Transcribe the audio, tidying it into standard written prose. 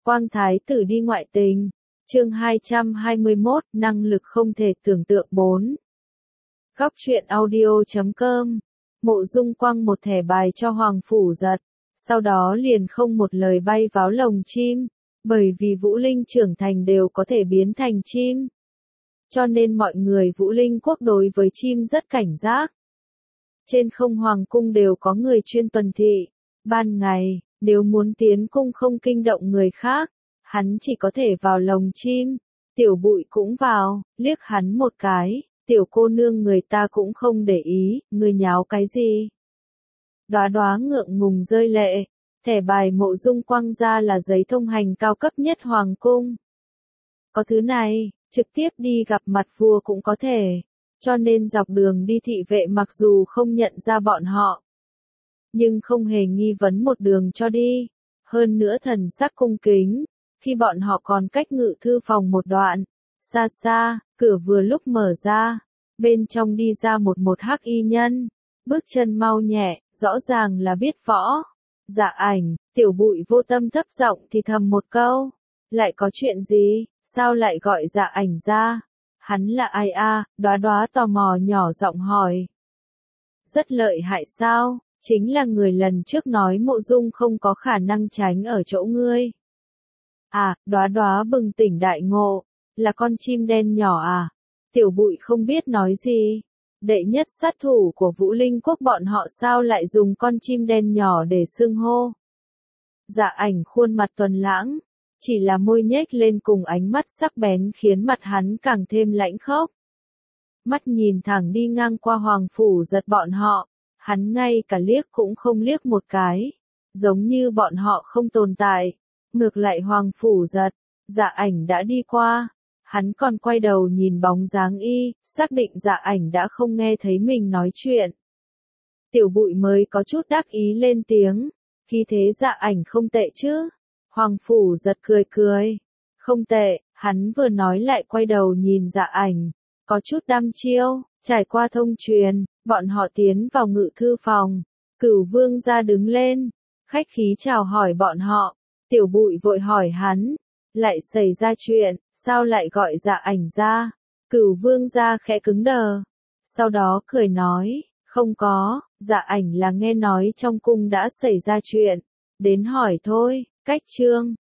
Quang Thái tử đi ngoại tình. Chương 221, năng lực không thể tưởng tượng 4. Góc truyện audio.com. Mộ Dung quăng một thẻ bài cho Hoàng Phủ Giật, sau đó liền không một lời bay vào lồng chim, bởi vì Vũ Linh trưởng thành đều có thể biến thành chim. Cho nên mọi người Vũ Linh quốc đối với chim rất cảnh giác. Trên không hoàng cung đều có người chuyên tuần thị. Ban ngày, nếu muốn tiến cung không kinh động người khác, hắn chỉ có thể vào lồng chim. Tiểu Bụi cũng vào, liếc hắn một cái, tiểu cô nương người ta cũng không để ý, người nháo cái gì. Đóa đóa ngượng ngùng rơi lệ, thẻ bài Mộ Dung quăng ra là giấy thông hành cao cấp nhất hoàng cung. Có thứ này, trực tiếp đi gặp mặt vua cũng có thể, cho nên dọc đường đi thị vệ mặc dù không nhận ra bọn họ, nhưng không hề nghi vấn một đường cho đi, hơn nữa thần sắc cung kính. Khi bọn họ còn cách ngự thư phòng một đoạn, xa xa, cửa vừa lúc mở ra, bên trong đi ra một hắc y nhân, bước chân mau nhẹ, rõ ràng là biết võ. Dạ Ảnh. Tiểu Bụi vô tâm thấp giọng thì thầm một câu, lại có chuyện gì, sao lại gọi Dạ Ảnh ra? Hắn là ai a? Đóa đóa tò mò nhỏ giọng hỏi. Rất lợi hại sao? Chính là người lần trước nói Mộ Dung không có khả năng tránh ở chỗ ngươi. À, Đóa đóa bừng tỉnh đại ngộ, là con chim đen nhỏ à? Tiểu Bụi không biết nói gì. Đệ nhất sát thủ của Vũ Linh quốc bọn họ sao lại dùng con chim đen nhỏ để xưng hô? Dạ Ảnh khuôn mặt tuần lãng, chỉ là môi nhếch lên cùng ánh mắt sắc bén khiến mặt hắn càng thêm lãnh khốc. Mắt nhìn thẳng đi ngang qua Hoàng Phủ Giật bọn họ, hắn ngay cả liếc cũng không liếc một cái, giống như bọn họ không tồn tại. Ngược lại Hoàng Phủ Giật, Dạ Ảnh đã đi qua, hắn còn quay đầu nhìn bóng dáng y, xác định Dạ Ảnh đã không nghe thấy mình nói chuyện. Tiểu Bụi mới có chút đắc ý lên tiếng, khí thế Dạ Ảnh không tệ chứ? Hoàng Phủ Giật cười cười, không tệ. Hắn vừa nói lại quay đầu nhìn Dạ Ảnh, có chút đăm chiêu. Trải qua thông truyền, bọn họ tiến vào ngự thư phòng, Cửu Vương gia đứng lên, khách khí chào hỏi bọn họ. Tiểu Bụi vội hỏi hắn, lại xảy ra chuyện, sao lại gọi Dạ Ảnh ra? Cửu Vương gia khẽ cứng đờ, sau đó cười nói, không có, Dạ Ảnh là nghe nói trong cung đã xảy ra chuyện, đến hỏi thôi. Cách chương